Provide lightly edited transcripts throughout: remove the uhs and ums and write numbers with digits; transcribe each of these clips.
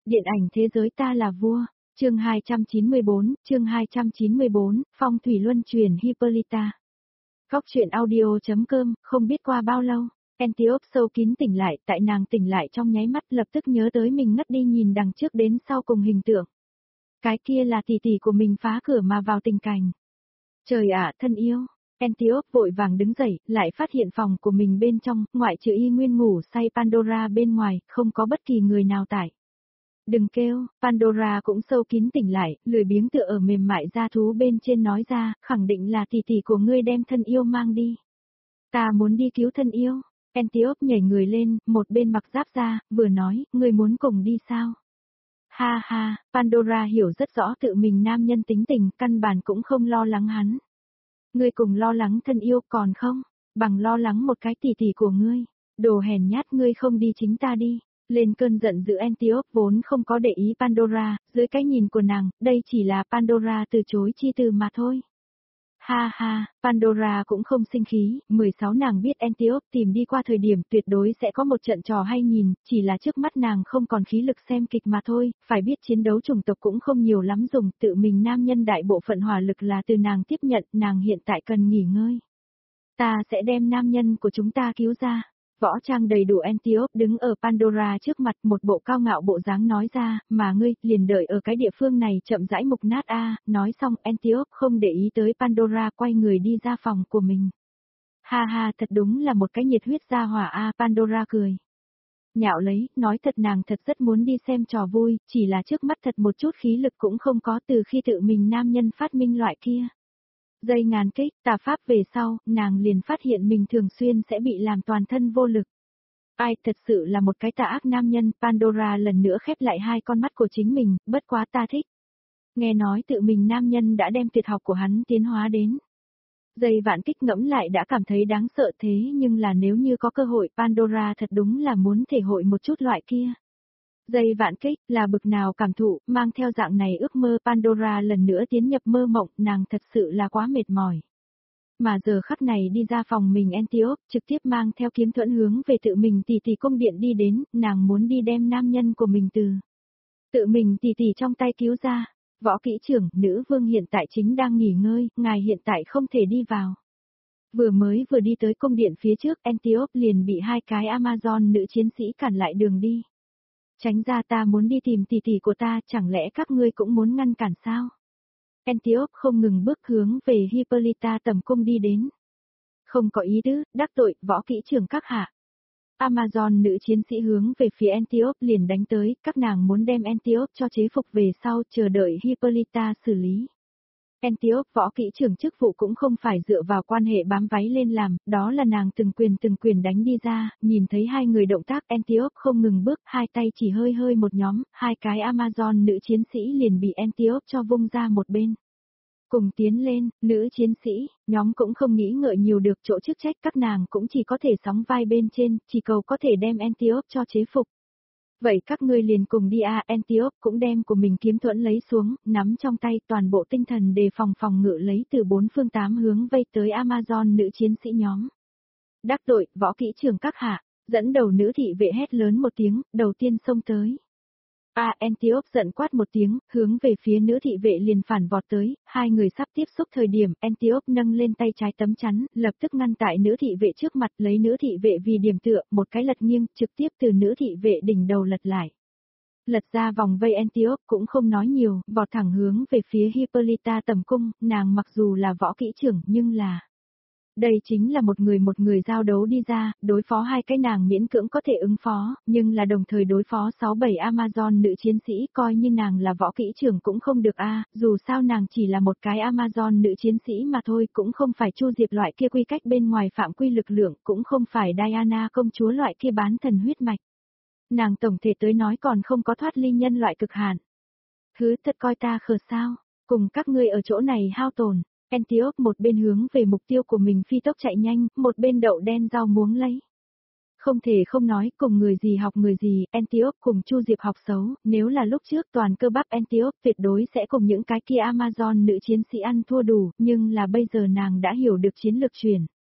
Điện ảnh thế giới ta là vua, chương 294, phong thủy luân chuyển Hippolyta. Góc truyện audio.com, không biết qua bao lâu, Antiope sâu kín tỉnh lại, tại nàng tỉnh lại trong nháy mắt lập tức nhớ tới mình ngất đi nhìn đằng trước đến sau cùng hình tượng. Cái kia là tỷ tỷ của mình phá cửa mà vào tình cảnh. Trời ạ, thân yêu. Antiope vội vàng đứng dậy, lại phát hiện phòng của mình bên trong, ngoại trừ y nguyên ngủ say Pandora bên ngoài, không có bất kỳ người nào tại. Đừng kêu, Pandora cũng sâu kín tỉnh lại, lười biếng tựa ở mềm mại da thú bên trên nói ra, khẳng định là tỷ tỷ của ngươi đem thân yêu mang đi. Ta muốn đi cứu thân yêu. Antiope nhảy người lên, một bên mặc giáp ra, vừa nói, ngươi muốn cùng đi sao? Ha ha, Pandora hiểu rất rõ tự mình nam nhân tính tình, căn bản cũng không lo lắng hắn. Ngươi cùng lo lắng thân yêu còn không, bằng lo lắng một cái tỷ tỷ của ngươi. Đồ hèn nhát, ngươi không đi chính ta đi. Lên cơn giận dữ Antiope vốn không có để ý Pandora, dưới cái nhìn của nàng, đây chỉ là Pandora từ chối chi từ mà thôi. Ha ha, Pandora cũng không sinh khí, 16 nàng biết Antiope tìm đi qua thời điểm tuyệt đối sẽ có một trận trò hay nhìn, chỉ là trước mắt nàng không còn khí lực xem kịch mà thôi, phải biết chiến đấu chủng tộc cũng không nhiều lắm dùng, tự mình nam nhân đại bộ phận hỏa lực là từ nàng tiếp nhận, nàng hiện tại cần nghỉ ngơi. Ta sẽ đem nam nhân của chúng ta cứu ra. Võ trang đầy đủ Antiope đứng ở Pandora trước mặt một bộ cao ngạo bộ dáng nói ra, mà ngươi, liền đợi ở cái địa phương này chậm rãi mục nát a. Nói xong Antiope không để ý tới Pandora quay người đi ra phòng của mình. Ha ha, thật đúng là một cái nhiệt huyết gia hỏa a. Pandora cười. Nhạo lấy, nói thật nàng thật rất muốn đi xem trò vui, chỉ là trước mắt thật một chút khí lực cũng không có từ khi tự mình nam nhân phát minh loại kia. Dây ngàn kích, tà pháp về sau, nàng liền phát hiện mình thường xuyên sẽ bị làm toàn thân vô lực. Ai thật sự là một cái tà ác nam nhân, Pandora lần nữa khép lại hai con mắt của chính mình, bất quá ta thích. Nghe nói tự mình nam nhân đã đem tuyệt học của hắn tiến hóa đến. Dây vạn kích ngẫm lại đã cảm thấy đáng sợ thế nhưng là nếu như có cơ hội Pandora thật đúng là muốn thể hội một chút loại kia. Dây vạn kích là bực nào cảm thụ, mang theo dạng này ước mơ Pandora lần nữa tiến nhập mơ mộng, nàng thật sự là quá mệt mỏi. Mà giờ khắc này đi ra phòng mình Antiope, trực tiếp mang theo kiếm thuẫn hướng về tự mình tỷ tỷ cung điện đi đến, nàng muốn đi đem nam nhân của mình từ tự mình tỷ tỷ trong tay cứu ra. Võ kỹ trưởng, nữ vương hiện tại chính đang nghỉ ngơi, ngài hiện tại không thể đi vào. Vừa đi tới cung điện phía trước, Antiope liền bị hai cái Amazon nữ chiến sĩ cản lại đường đi. Tránh ra, ta muốn đi tìm tỷ tỷ của ta, chẳng lẽ các ngươi cũng muốn ngăn cản sao? Antiope không ngừng bước hướng về Hippolyta tầm cung đi đến. Không có ý tứ, đắc tội, võ kỹ trưởng các hạ. Amazon nữ chiến sĩ hướng về phía Antiope liền đánh tới, các nàng muốn đem Antiope cho chế phục về sau, chờ đợi Hippolyta xử lý. Antiope võ kỹ trưởng chức vụ cũng không phải dựa vào quan hệ bám váy lên làm, đó là nàng từng quyền đánh đi ra, nhìn thấy hai người động tác Antiope không ngừng bước, hai tay chỉ hơi một nhóm, hai cái Amazon nữ chiến sĩ liền bị Antiope cho vung ra một bên. Cùng tiến lên, nữ chiến sĩ, nhóm cũng không nghĩ ngợi nhiều được chỗ chức trách các nàng cũng chỉ có thể sóng vai bên trên, chỉ cầu có thể đem Antiope cho chế phục. Vậy các ngươi liền cùng đi a. Antiope cũng đem của mình kiếm thuẫn lấy xuống, nắm trong tay toàn bộ tinh thần đề phòng ngự lấy từ bốn phương tám hướng vây tới Amazon nữ chiến sĩ nhóm. Đắc tội, võ kỹ trưởng các hạ, dẫn đầu nữ thị vệ hét lớn một tiếng, đầu tiên xông tới. Antiope giận quát một tiếng, hướng về phía nữ thị vệ liền phản vọt tới, hai người sắp tiếp xúc thời điểm, Antiope nâng lên tay trái tấm chắn, lập tức ngăn tại nữ thị vệ trước mặt, lấy nữ thị vệ vì điểm tựa, một cái lật nghiêng, trực tiếp từ nữ thị vệ đỉnh đầu lật lại. Lật ra vòng vây Antiope cũng không nói nhiều, vọt thẳng hướng về phía Hippolyta tầm cung, nàng mặc dù là võ kỹ trưởng nhưng là... Đây chính là một người giao đấu đi ra, đối phó hai cái nàng miễn cưỡng có thể ứng phó, nhưng là đồng thời đối phó 6-7 Amazon nữ chiến sĩ coi như nàng là võ kỹ trưởng cũng không được dù sao nàng chỉ là một cái Amazon nữ chiến sĩ mà thôi, cũng không phải Chu Diệp loại kia quy cách bên ngoài phạm quy lực lượng, cũng không phải Diana công chúa loại kia bán thần huyết mạch. Nàng tổng thể tới nói còn không có thoát ly nhân loại cực hạn. Thứ thật coi ta khờ sao, cùng các ngươi ở chỗ này hao tổn. Antiope một bên hướng về mục tiêu của mình phi tốc chạy nhanh, một bên đậu đen rau muống lấy. Không thể không nói cùng người gì học người gì, Antiope cùng Chu Diệp học xấu, nếu là lúc trước toàn cơ bắp Antiope tuyệt đối sẽ cùng những cái kia Amazon nữ chiến sĩ ăn thua đủ, nhưng là bây giờ nàng đã hiểu được chiến lược chuyển.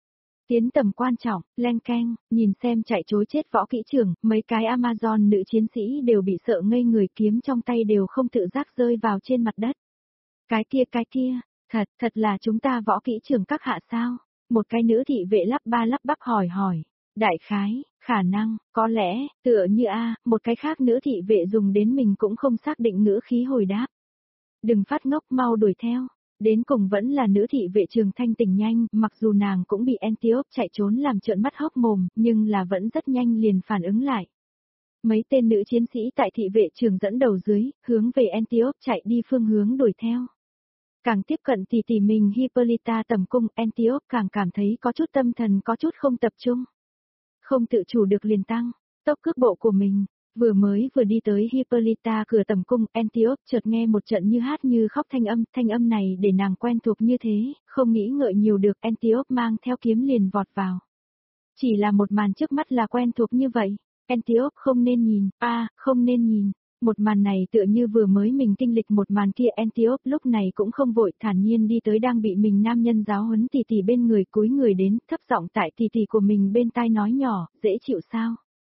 Tiến tầm quan trọng, len keng, nhìn xem chạy trối chết võ kỹ trưởng, mấy cái Amazon nữ chiến sĩ đều bị sợ ngây người, kiếm trong tay đều không tự giác rơi vào trên mặt đất. Cái kia, thật là chúng ta võ kỹ trưởng các hạ sao? Một cái nữ thị vệ lắp ba lắp bắp hỏi. Đại khái, khả năng, có lẽ, tựa như một cái khác nữ thị vệ dùng đến mình cũng không xác định ngữ khí hồi đáp. Đừng phát ngốc, mau đuổi theo. Đến cùng vẫn là nữ thị vệ Trường Thanh tỉnh nhanh, mặc dù nàng cũng bị Antiope chạy trốn làm trợn mắt hốc mồm, nhưng là vẫn rất nhanh liền phản ứng lại. Mấy tên nữ chiến sĩ tại thị vệ trường dẫn đầu dưới, hướng về Antiope chạy đi phương hướng đuổi theo. Càng tiếp cận tỷ mình Hippolyta tầm cung, Antiope càng cảm thấy có chút tâm thần có chút không tập trung. Không tự chủ được liền tăng tốc cước bộ của mình. Vừa đi tới Hippolyta cửa tầm cung, Antiope chợt nghe một trận như hát như khóc thanh âm này để nàng quen thuộc như thế, không nghĩ ngợi nhiều được, Antiope mang theo kiếm liền vọt vào. Chỉ là một màn trước mắt là quen thuộc như vậy, Antiope không nên nhìn, không nên nhìn. Một màn này tựa như vừa mới mình kinh lịch một màn kia, Antiope lúc này cũng không vội, thản nhiên đi tới đang bị mình nam nhân giáo huấn tỷ bên người, cúi người đến, thấp giọng tại tỷ của mình bên tai nói nhỏ, dễ chịu sao?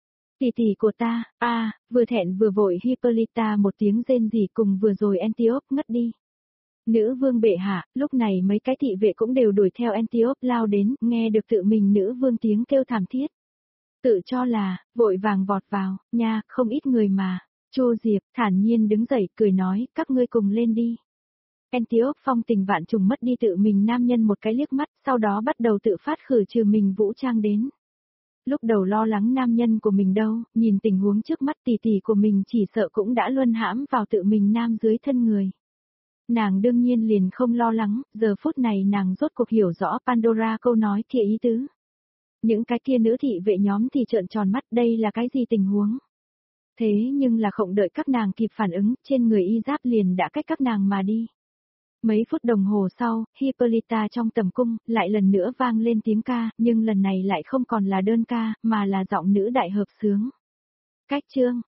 Tỷ của ta, vừa thẹn vừa vội Hippolyta một tiếng rên rỉ, cùng vừa rồi Antiope ngất đi. Nữ vương bệ hạ, lúc này mấy cái thị vệ cũng đều đuổi theo Antiope lao đến, nghe được tự mình nữ vương tiếng kêu thảm thiết. Tự cho là, vội vàng vọt vào, nha, không ít người mà. Chu Diệp thản nhiên đứng dậy, cười nói, các ngươi cùng lên đi. Antiope phong tình vạn trùng mất đi tự mình nam nhân một cái liếc mắt, sau đó bắt đầu tự phát khử trừ mình vũ trang đến. Lúc đầu lo lắng nam nhân của mình đâu, nhìn tình huống trước mắt tỷ của mình chỉ sợ cũng đã luân hãm vào tự mình nam dưới thân người. Nàng đương nhiên liền không lo lắng, giờ phút này nàng rốt cuộc hiểu rõ Pandora câu nói kia ý tứ. Những cái kia nữ thị vệ nhóm thì trợn tròn mắt, đây là cái gì tình huống? Thế nhưng là không đợi các nàng kịp phản ứng, trên người y giáp liền đã cách các nàng mà đi. Mấy phút đồng hồ sau, Hippolyta trong tầm cung, lại lần nữa vang lên tiếng ca, nhưng lần này lại không còn là đơn ca, mà là giọng nữ đại hợp xướng. Cách chương,